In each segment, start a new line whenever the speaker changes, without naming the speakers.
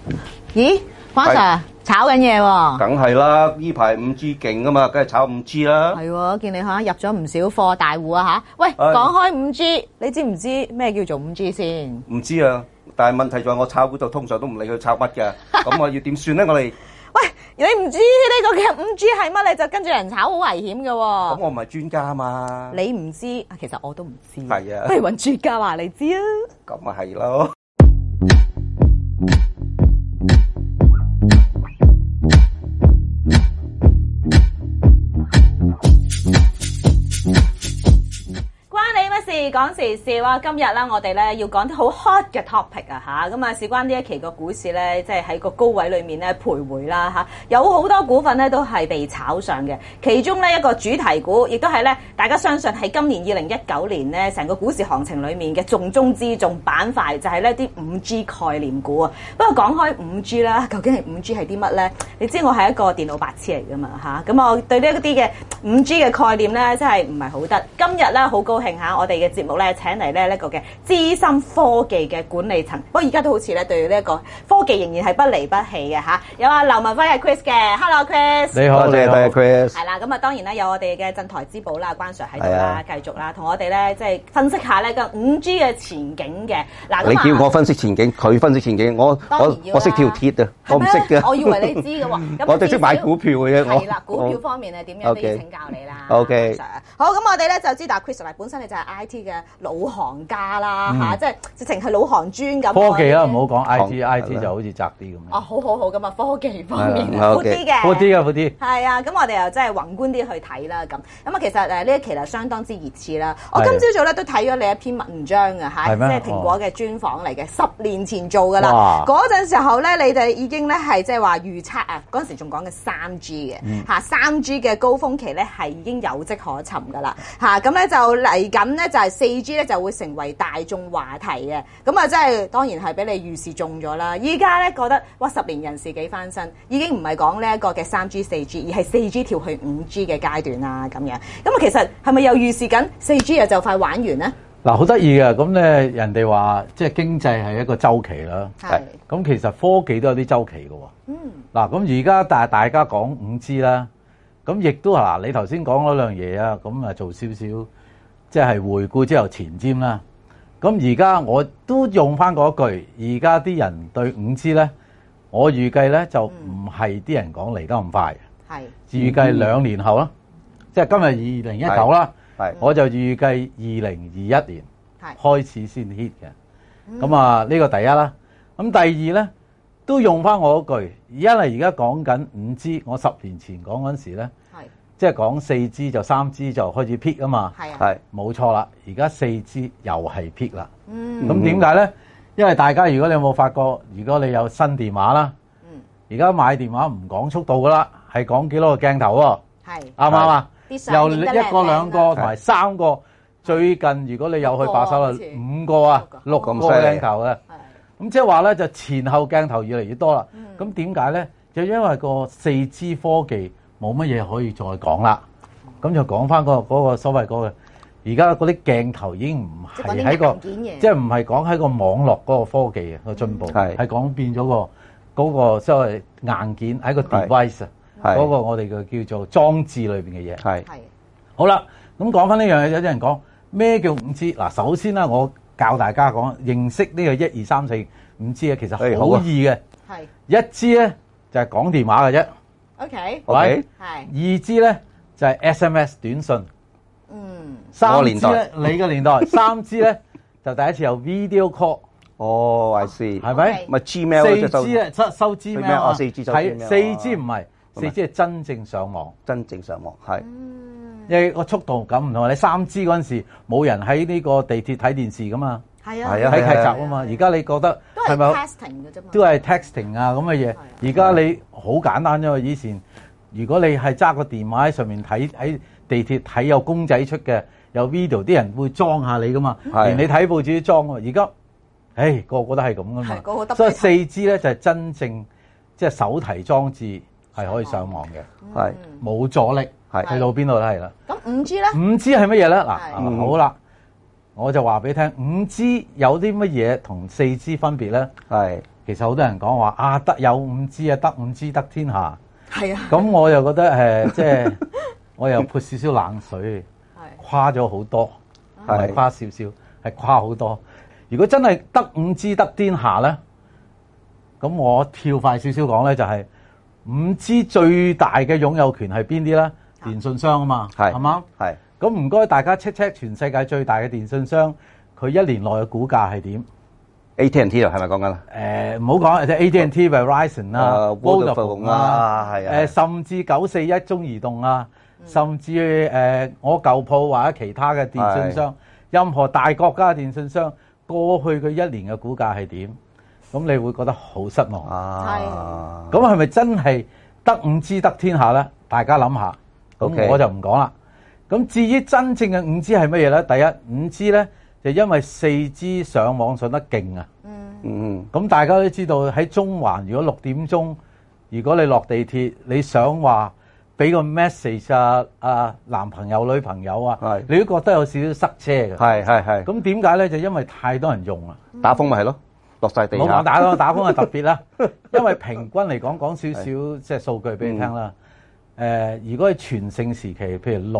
咦，關 Sir 炒緊嘢喎？
梗係啦，呢排 5G 勁啊嘛，梗係炒 5G 啦。
係喎，見你嚇入咗唔少貨大戶啊嚇。喂，講開 5G，你知唔知咩叫做 5G 先？
唔知啊，但係問題在我炒股就通常都唔理佢炒乜嘅，咁我要點算咧？我哋
喂，你唔知呢個嘅 5G 係乜，你就跟住人炒，好危險嘅喎。
咁我唔係專家嘛。
你唔知，其實我都唔知。
係啊，
不如揾專家話你知啊。
咁咪係咯。
講時事啊！今日咧，我哋咧要講啲好 hot 嘅 topic 啊嚇，咁啊事關呢一期個股市咧，即係喺個高位裏面咧徘徊啦嚇，有好多股份咧都係被炒上嘅，其中咧一個主題股，亦都係咧大家相信係今年2019年咧成個股市行情裡面嘅重中之重板塊，就係呢啲 5G 概念股啊。不過講開 5G 啦，究竟係 5G 係啲乜咧？你知我係一個電腦白痴嚟噶嘛嚇，咁我對呢一啲嘅 5G 嘅概念咧真係唔係好得。今日咧好高興嚇，我哋嘅節目咧請嚟咧呢個嘅資深科技嘅管理層，不過而家都好似咧對呢一個科技仍然係不離不棄嘅嚇。有阿劉文輝係 Chris 嘅 ，Hello Chris，
你好，
多謝 Chris。
係啦，咁啊當然啦，有我哋嘅鎮台之寶啦，關 Sir 喺度啦，繼續啦，同我哋咧即係分析下呢個 5G 嘅前景嘅。嗱，
你叫我分析前景，佢分析前景，我識跳鐵啊，我唔識嘅。
我以為你知嘅喎，
我哋識買股票嘅啫。
係啦，股票方面係點樣都要請教你啦。
OK，
好，咁我哋咧就知道 Chris 本身你就係 IT 嘅老行家啦嚇，即係直情係老行專咁。
科技啦，唔好講 IT 就好似窄啲咁。
哦，好咁啊，科技方面闊啲嘅，
闊啲。
係啊，咁我哋又真係宏觀啲去睇啦咁。咁啊，其實呢一期係相當之熱刺啦。我今朝早咧都睇咗你一篇文章啊嚇，即係蘋果嘅專訪嚟嘅，10年前做㗎啦。嗰陣時候咧，你哋已經咧係即係話預測啊，嗰陣時仲講嘅 3G 嘅嚇，3G 嘅高峰期咧係已經有跡可尋㗎啦嚇。咁咧就嚟緊咧就係 4G 咧就會成為大眾話題嘅。咁啊，真係當然係俾你預示中咗啦。依家咧覺得哇，10年人事幾翻身，已經唔係講呢一個嘅 3G 4G，而係 4G 跳去5G 嘅階段啦咁樣。咁啊，其實係咪又預示緊 4G 又就快玩完咧？
嗱，好得意嘅，咁咧人哋話即係經濟係一個週期啦。係。咁其實科技都有啲週期嘅喎。嗱，咁而家大家講 5G 啦，咁亦都嗱，你頭先講嗰兩嘢啊，咁啊做少少即係回顧之後前瞻啦。咁而家我都用翻嗰句，而家啲人對 5G 咧，我預計咧就唔係啲人講嚟得咁快。係。預計2年後啦，即係今日2019啦。我就預計2021年開始先 hit 嘅，咁啊呢個第一啦。咁第二咧都用翻我嗰句，因為而家講緊 5G， 我10年前講嗰陣時咧，即係講 4G 就 3G 就開始 peak 啊嘛，係冇錯啦。而家 4G 又係 peak 啦。咁點解咧？因為大家如果你有冇發覺，如果你有新電話啦，而家買電話唔講速度噶啦，係講幾多個鏡頭喎？啱唔啱啊？由1個2個同埋3個，最近如果你有去把手啦，5個啊6個鏡頭嘅，咁即係話咧就前後鏡頭越嚟越多啦。咁點解咧？就因為個 4G 科技冇乜嘢可以再講啦。咁就講翻嗰個所謂嗰個，而家嗰啲鏡頭已經唔係喺個，即係唔係講喺個網絡嗰個科技個進步，係講變咗嗰個所謂硬件喺個 device 啊。嗰個我哋嘅叫做裝置裏邊嘅嘢係好啦。咁講翻呢樣嘢，有啲人講咩叫 5G？ 嗱，首先啦，我教大家講認識呢個1、2、3、4、5G 啊，其實好易嘅。係1G咧就係講電話嘅啫。OK，係2G咧就係 SMS 短信。3G 咧你嘅年代，3G 咧就第一次有 video call。
哦，I see，係
咪？
咪 Gmail
4G 咧收 Gmail 啊
，4G
係 4G 唔係。4G 係真正上網，
係，
因為個速度咁唔同。你3G 嗰陣時冇人喺呢個地鐵睇電視噶嘛，係啊，睇劇集啊嘛。而家你覺得係咪 texting 嘅啫嘛？都係 texting 啊咁嘅嘢。而家你好簡單啫嘛。以前如果你係揸個電話喺上面睇，喺地鐵睇有公仔出嘅，有 video， 啲人會裝下你噶嘛。連你睇報紙都裝喎。而家，個個都係咁噶嘛。所以 4G 咧就係真正即係手提裝置。係可以上網嘅，係冇阻力，係去到邊度都係啦。
咁 5G 咧
？5G 係乜嘢咧？嗱，好啦，我就話俾你聽，5G 有啲乜嘢同 4G 分別咧？係其實好多人講話啊，得有 5G 啊，得 5G 得天下。
係啊。
咁我又覺得即係我又潑少少冷水，誇咗好多，唔係誇少少，係誇好多。如果真係得 5G 得天下咧，咁我跳快少少講咧，就係 5G 最大嘅擁有權係邊啲咧？電信商啊嘛，係嘛？係。咁唔該，大家 check 全世界最大嘅電信商，佢一年內嘅股價係點？
AT&T 啊，係咪講緊啊？
唔好講，即係 AT&T、Verizon 啦、
Vodafone 啊，係啊，
甚至941中移動啊，甚至我舊鋪或者其他嘅電信商，任何大國家嘅電信商，過去佢一年嘅股價係點？咁你會覺得好失望啊！咁係咪真係得 5G 得天下咧？大家諗下。咁我就唔講啦。咁至於真正嘅 5G 係乜嘢咧？第一 5G 咧。就因為 4G 上網上得勁啊，咁大家都知道喺中環，如果6點鐘，如果你落地鐵，你想話俾個 message 啊男朋友女朋友啊，你都覺得有少少塞車嘅。係。咁點解咧？就因為太多人用啦。
打風咪係咯，落晒地下。
冇講打風係特別啦，因為平均嚟講少少即係數據俾你聽啦。如果係全盛時期，譬如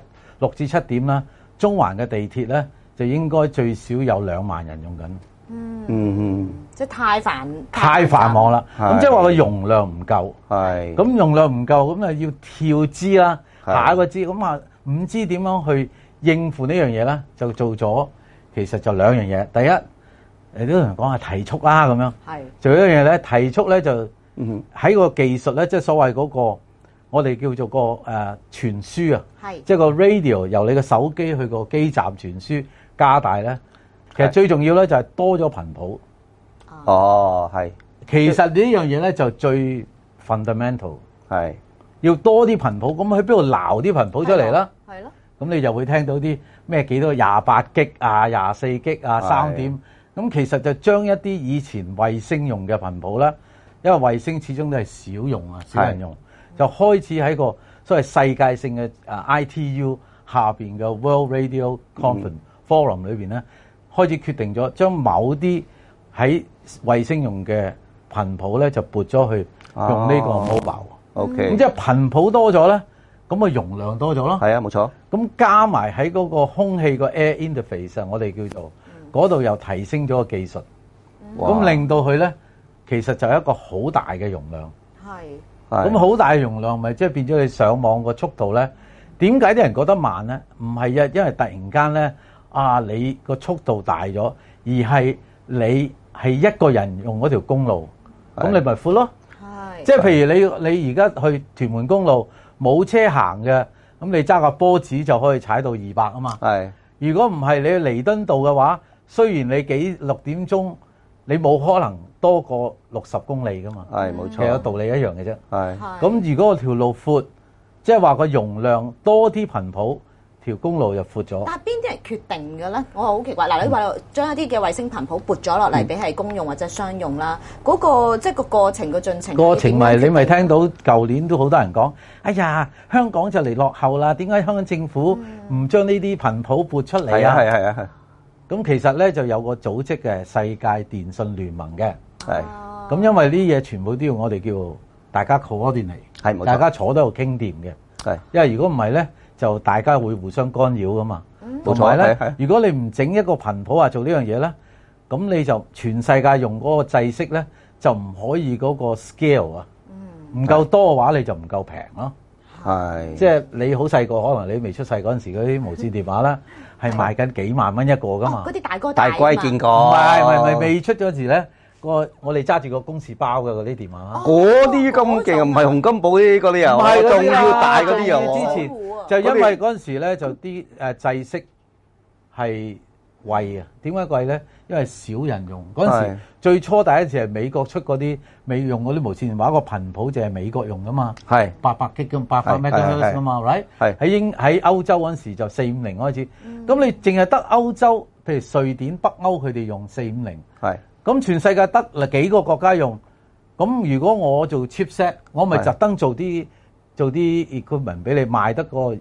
6至7點啦，中環嘅地鐵咧，就應該最少有2萬人用緊，
即係
太繁忙啦。咁即係話個容量唔夠，咁容量唔夠，咁啊要跳支啦，下一個支，咁啊5G點樣去應付呢樣嘢咧？就做咗，其實就2樣嘢。第一，呢個人講係提速啦，咁樣，做一樣嘢咧，提速咧就喺個技術咧，即係所謂嗰個我哋叫做個傳輸啊，即係個 radio 由你個手機去個基站傳輸。加大咧，其實最重要咧就係多咗頻譜。係。其實呢樣嘢咧就最 fundamental。要多啲頻譜，咁喺邊度撈啲頻譜出嚟啦？係咯。咁你就會聽到啲咩幾多28G 啊、24G 啊、3點。咁其實就將一啲以前衛星用嘅頻譜啦，因為衛星始終都係少用啊，少人用，就開始喺個所謂世界性嘅ITU 下邊嘅 World Radio Conference。Forum 裏邊咧，開始決定咗將某啲喺衛星用嘅頻譜咧，就撥咗去用呢個 mobile。OK，咁即係頻譜多咗咧，咁啊容量多咗咯。係啊，冇錯。咁加埋喺嗰個空氣個 air interface 啊，我哋叫做嗰度又提升咗個技術，咁令到佢咧其實就係一個好大嘅容量。係。咁好大嘅容量，咪即係變咗你上網個速度咧？點解啲人覺得慢咧？唔係啊，因為突然間咧。你個速度大咗，而係你係一個人用嗰條公路，咁你咪闊咯。即係譬如你而家去屯門公路冇車行嘅，咁你揸個波子就可以踩到200啊嘛。如果唔係你去彌敦道嘅話，雖然你6點鐘，你冇可能多過60公里噶嘛。冇錯。其實有道理一樣嘅啫。咁如果個條路闊，即係話個容量多啲頻譜。條公路就闊咗，
但係邊啲係決定嘅咧？我好奇怪。嗱，你話將一啲嘅衛星頻譜撥咗落嚟，俾係公用或者商用啦。嗰個即係個過程個進程。過程咪
你咪聽到舊年都好多人講，哎呀，香港就嚟落後啦！點解香港政府唔將呢啲頻譜撥出嚟啊？係。咁其實咧就有個組織嘅世界電信聯盟嘅，咁因為呢啲嘢全部都要我哋叫大家 coordinate，大家坐喺度傾掂嘅，因為如果唔係咧。就大家會互相干擾噶嘛，同埋咧，如果你唔整一個頻譜話做呢樣嘢咧，咁你就全世界用嗰個制式咧，就唔可以嗰個 scale 啊，唔夠多嘅話你就唔夠平咯。即係你好細個，可能你未出世嗰陣時嗰啲無線電話啦，係賣緊幾萬蚊一個噶嘛。
嗰啲大哥
大龜見過。
唔係未出咗時咧，我哋揸住個公事包嘅嗰啲電話。
嗰啲咁勁，唔係洪金寶呢嗰啲啊，我仲要大嗰啲啊。
之前。就因為嗰陣時咧，就啲制式係貴啊。點解貴咧？因為少人用嗰陣時，最初第一次係美國出嗰啲未用嗰啲無線電話，個頻譜就係美國用噶嘛。係800G 咁800 MHz 噶嘛，right？喺歐洲嗰陣時就450開始。咁你淨係得歐洲，譬如瑞典、北歐佢哋用450。咁全世界得幾個國家用。咁如果我做 chipset，我咪特登做啲 equipment 俾你賣得個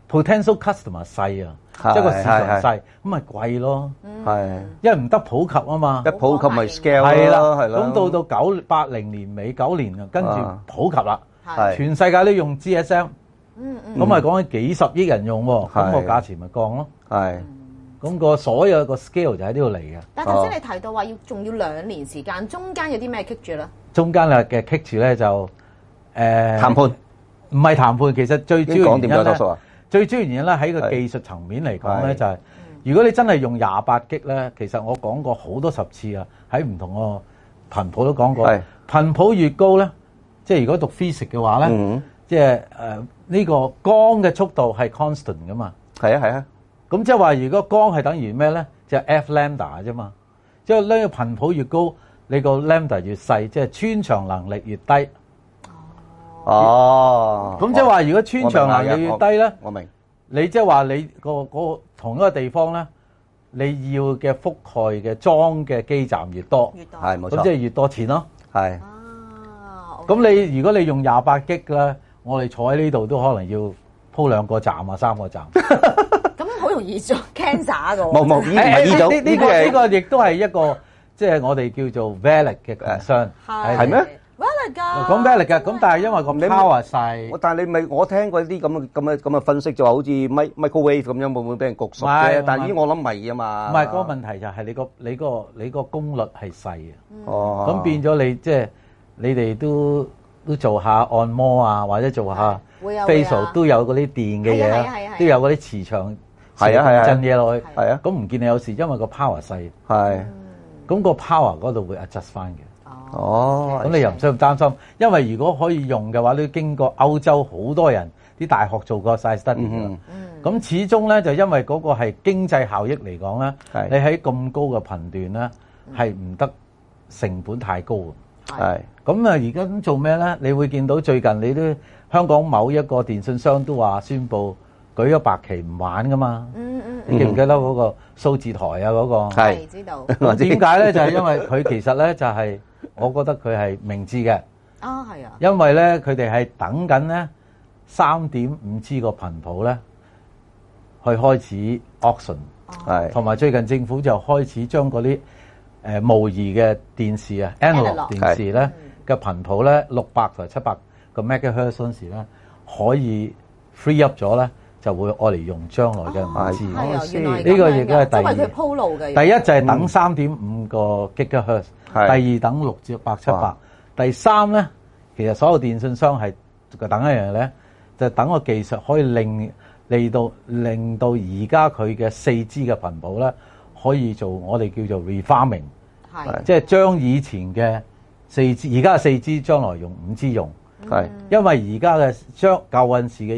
potential customer 細啊，即係個市場細，咁咪貴咯。
係，
因為唔得普及啊嘛。
一普及咪 scale
係啦，
咯，係啦。
咁到80年尾9年啊，跟住普及啦，
係
全世界都用 GSM，咁咪講緊幾十億人用喎，咁個價錢咪降咯。
係。
咁個所有個 scale 就喺呢度嚟嘅。
但係頭先你提到話仲要2年時間，中間有啲咩棘住咧？
中間嘅棘住咧就
談判，
唔係談判，其實最主要原因咧，最主要原因咧喺個技術層面嚟講咧就係，如果你真係用28G咧，其實我講過好多10次啊，喺唔同個頻譜都講過，頻譜越高咧，即係如果讀 physics 嘅話咧，即係呢個光嘅速度係 constant 噶嘛。
係啊係啊。
咁即係話，如果光係等於咩咧？就係 F lambda 啫嘛。即係呢個頻譜越高，你個 lambda 越細，即係穿牆能力越低。
哦。
咁即係話，如果穿牆能力越低咧，
我明。
你即係話你個同一個地方咧，你要嘅覆蓋嘅裝嘅基站越多，
係冇錯。
咁即係越多錢咯。
係。
咁你如果你用28G咧，我哋坐喺呢度都可能要鋪2個站啊，3個站。
好容易做 cancer 㗎喎。
冇，
呢個亦都係一個即係我哋叫做 valid 嘅 concern。
係咩
？valid 㗎。
講 valid 㗎，咁但係因為個 power 細。
但係你咪我聽過啲咁嘅分析，就話好似 microwave 咁樣，會唔會俾人焗熟啫？但係依我諗唔係啊嘛。
唔係，嗰個問題就係你個功率係細嘅。
哦。
咁變咗你即係你哋都做下按摩啊，或者做下 facial 都有嗰啲電嘅嘢，都有嗰啲磁場。係啊，震嘢落去，
係啊，
咁唔見你有時，因為個 power 細，
係，
咁個 power 嗰度會 adjust 翻嘅。
哦，
咁你又唔需要擔心，因為如果可以用嘅話，都經過歐洲好多人啲大學做過晒 study 㗎。咁始終咧就因為嗰個係經濟效益嚟講咧，你喺咁高嘅頻段咧係唔得成本太高嘅。
係。咁
啊，而家咁做咩咧？你會見到最近你都香港某一個電信商都話宣佈。舉咗白旗唔玩噶嘛？你記唔記得嗰個數字台啊？嗰個
係知道。
點解咧？就係因為佢其實咧就係，我覺得佢係明智嘅。
啊，係啊。因
為咧，佢哋係等緊咧3.5G 個頻譜咧，去開始 auction。係。同埋最近政府就開始將嗰啲模擬嘅電視啊 ，analog 電視咧嘅頻譜咧600同700個 megahertz 嗰陣時咧，可以 free up 咗咧。就會愛嚟用將來嘅5G，呢個亦都係第二。因為佢鋪路嘅。第一就係等3.5個 gigahertz，第二等6至8、700，第三咧，其實所有電信商係等一樣嘢咧，就等個技術可以令到而家佢嘅4G 嘅頻譜咧，可以做我哋叫做 refarming，即係將以前嘅4G，而家嘅4G 將來用5G 用，因為而家嘅將舊陣時嘅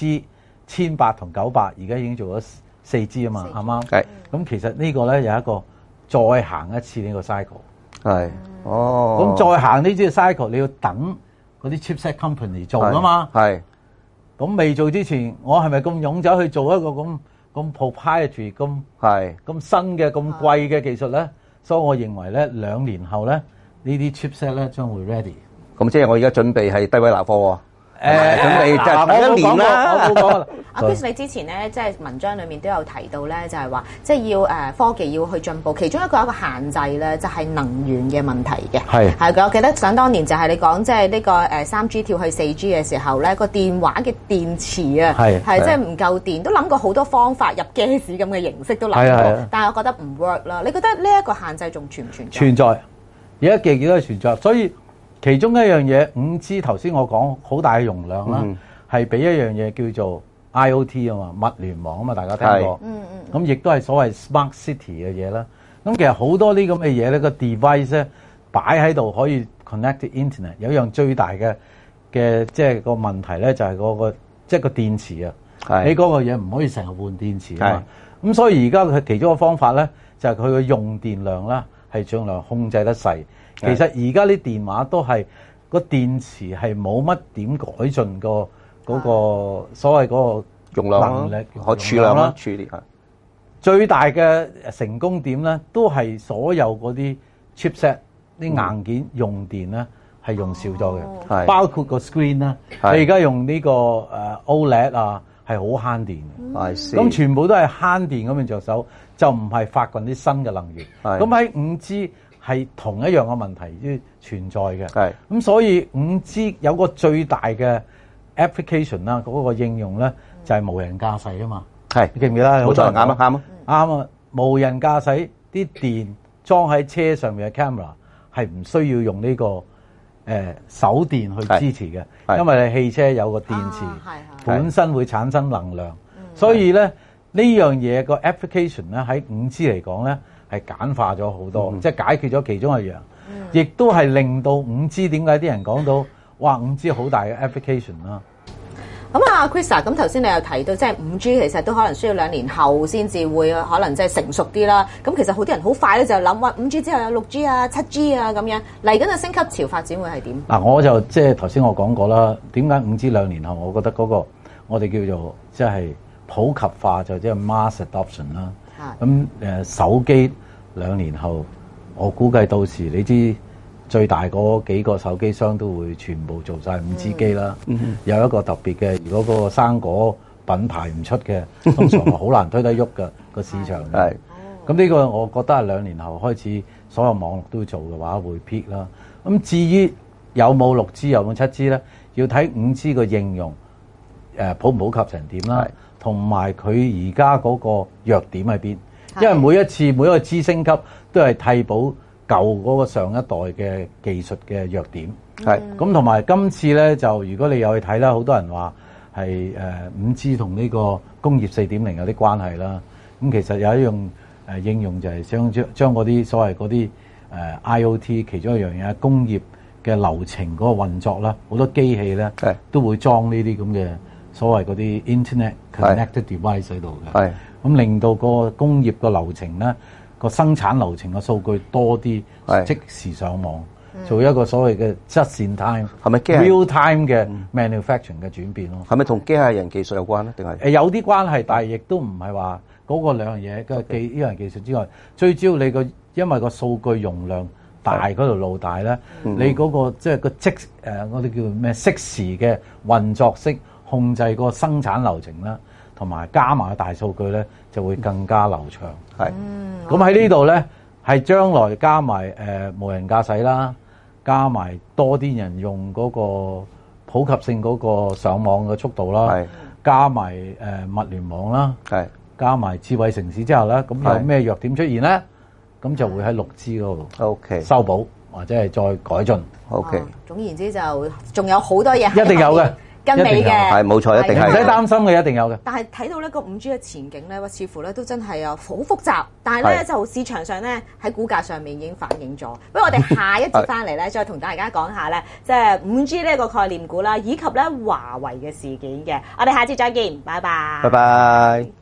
2G。1800同900而家已經做咗4G啊嘛，啱啱？係。咁其實呢個咧有一個再行一次呢個 cycle。係。哦。咁再行呢支 cycle，你要等嗰啲 chipset company 做噶嘛。係。咁未做之前，我係咪咁勇走去做一個咁 proprietary 咁新嘅咁貴嘅技術咧？所以我認為咧2年後咧呢啲 chipset 咧將會 ready。咁即係我而家準備係低位拿貨喎。咁你就等一年啦。我冇講。
阿 Chris，你之前咧即係文章裏面都有提到咧，就係話即係要科技要去進步，其中一個限制咧就係能源嘅問題嘅。係我記得想當年就係你講即係呢個3G 跳去4G 嘅時候咧，個電話嘅電池啊係即係唔夠電，都諗過好多方法入 gas 咁嘅形式都諗過，但係我覺得唔 work 啦。你覺得呢一個限制仲存唔存在？存在，
而家記都係存在，所以。其中一樣嘢5G 頭先我講好大嘅容量啦，係俾一樣嘢叫做 IoT 啊嘛，物聯網啊嘛，大家聽過。咁亦都係所謂 Smart City 嘅嘢啦。咁其實好多啲咁嘅嘢咧，個 device 咧擺喺度可以 connect to internet。有一樣最大嘅即係個問題咧，就係嗰個即係個電池啊。你嗰個嘢唔可以成日換電池啊嘛。咁所以而家佢其中一個方法咧，就係佢嘅用電量啦，係盡量控制得細。其實而家啲電話都係個電池係冇乜點改進過嗰個所謂嗰個容量能力可儲量啦，儲電係最大嘅成功點咧，都係所有嗰啲 chipset 啲硬件用電咧係用少咗嘅，包括個 screen 啦。你而家用呢個OLED 啊， 係好慳電嘅。
咁
全部都係慳電咁樣着手，就唔係發掘啲新嘅能源。咁喺 5G 係同一樣嘅問題存在嘅。咁所以 5G 有個最大嘅 application 啦，嗰個應用咧就係無人駕駛啊嘛。你記唔記得？
冇錯，啱
啊！無人駕駛啲電裝喺車上面嘅 camera 係唔需要用呢個手電去支持嘅，因為你汽車有個電池本身會產生能量，所以咧呢樣嘢個 application 咧喺 5G 嚟講咧係簡化咗好多，即係解決咗其中一樣，亦都係令到 5G 點解啲人講到哇 5G 好大嘅 application 啦。
咁啊 Chris 啊，咁頭先你有提到即係 5G 其實都可能需要2年後先至會可能即係成熟啲啦。咁其實好多人好快咧就諗話 5G 之後有 6G 啊、7G 啊咁樣嚟緊嘅升級潮發展會係點？嗱，
我就即係頭先我講過啦，點解 5G 2年後？我覺得嗰個我哋叫做即係普及化就即係 mass adoption 啦。咁手機2年後，我估計到時你知。最大嗰幾個手機商都會全部做晒 5G 機啦。有一個特別嘅，如果嗰個生果品牌唔出嘅，通常好難推得喐嘅個市場。咁呢個我覺得係2年後開始所有網絡都做嘅話會 peak 啦。咁至於有冇 6G 有冇 7G 咧，要睇 5G 個應用普唔普及成點啦，同埋佢而家嗰個弱點喺邊。因為每一個 G 升級都係替補舊嗰個上一代嘅技術嘅弱點，咁同埋今次咧就如果你有去睇啦，好多人話係5G 同呢個工業4.0有啲關係啦。咁其實有一樣應用就係想將嗰啲所謂嗰啲IoT 其中一樣嘢工業嘅流程嗰個運作啦，好多機器咧都會裝呢啲咁嘅所謂嗰啲 Internet Connected Device 喺度嘅，咁令到個工業個流程咧。個生產流程嘅數據多啲，即時上網，做一個所謂嘅 just in time， 係咪 real time 嘅 manufacturing 嘅轉變咯？係咪同機械人技術有關咧？定係有啲關係，但係亦都唔係話嗰個兩樣嘢嘅機械人技術之外，最主要你個因為個數據容量大嗰條路大咧，你嗰個即係個我哋叫咩適時嘅運作式控制個生產流程啦。同埋加埋大數據咧，就會更加流暢。咁喺呢度咧，係將來加埋無人駕駛啦，加埋多啲人用嗰個普及性嗰個上網嘅速度啦，加埋物聯網啦，加埋智慧城市之後咧，咁有咩弱點出現咧？咁就會喺 6G 嗰度修補或者係再改進。
總言之就仲有好多嘢
一定有嘅。
跟你嘅
係冇錯，一定係
唔使擔心嘅，一定有嘅。
但係睇到呢個 5G 嘅前景咧，似乎咧都真係好複雜。但係咧就市場上咧喺股價上面已經反映咗。不如我哋下一節翻嚟咧，再同大家講下咧，即係 5G 呢一個概念股啦，以及咧華為嘅事件嘅。我哋下次再見，拜拜。
拜拜。